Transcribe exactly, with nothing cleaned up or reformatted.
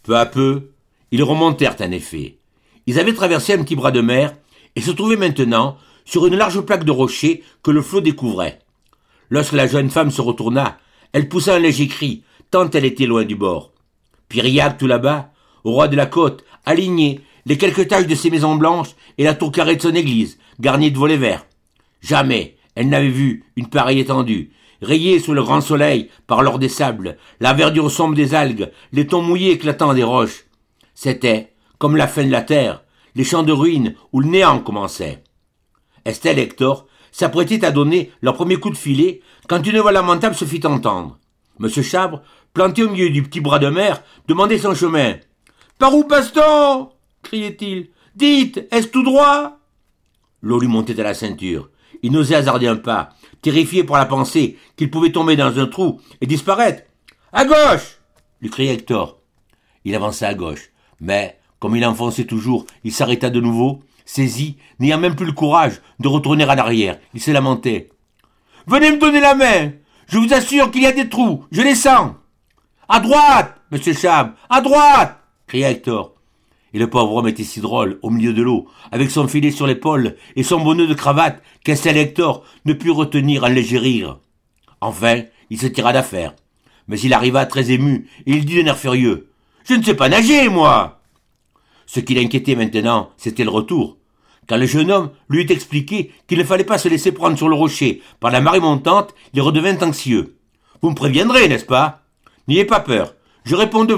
Peu à peu, ils remontèrent en effet. Ils avaient traversé un petit bras de mer et se trouvaient maintenant sur une large plaque de rochers que le flot découvrait. Lorsque la jeune femme se retourna, elle poussa un léger cri, tant elle était loin du bord. Piriac, tout là-bas, au roi de la côte, alignait les quelques taches de ses maisons blanches et la tour carrée de son église, garnie de volets verts. Jamais elle n'avait vu une pareille étendue, rayée sous le grand soleil par l'or des sables, la verdure sombre des algues, les tons mouillés éclatants des roches. C'était comme la fin de la terre, les champs de ruines où le néant commençait. Estelle et Hector s'apprêtaient à donner leur premier coup de filet quand une voix lamentable se fit entendre. Monsieur Chabre, planté au milieu du petit bras de mer, demandait son chemin. « Par où passe-t-on » criait-il. « Dites, est-ce tout droit » L'eau lui montait à la ceinture. Il n'osait hasarder un pas, terrifié par la pensée qu'il pouvait tomber dans un trou et disparaître. « À gauche » lui criait Hector. Il avança à gauche, mais, comme il enfonçait toujours, il s'arrêta de nouveau, saisi, n'ayant même plus le courage de retourner en arrière. Il se lamentait. « Venez me donner la main. Je vous assure qu'il y a des trous. Je les sens. »« À droite, monsieur Chabre, à droite !» cria Hector. Et le pauvre homme était si drôle, au milieu de l'eau, avec son filet sur l'épaule et son bonnet de cravate, qu'Estelle et Hector ne put retenir un léger rire. Enfin, il se tira d'affaire. Mais il arriva très ému, et il dit d'un air furieux. « Je ne sais pas nager, moi !» Ce qui l'inquiétait maintenant, c'était le retour. Quand le jeune homme lui eut expliqué qu'il ne fallait pas se laisser prendre sur le rocher par la marée montante, il redevint anxieux. « Vous me préviendrez, n'est-ce pas ? N'ayez pas peur, je réponds de vous. »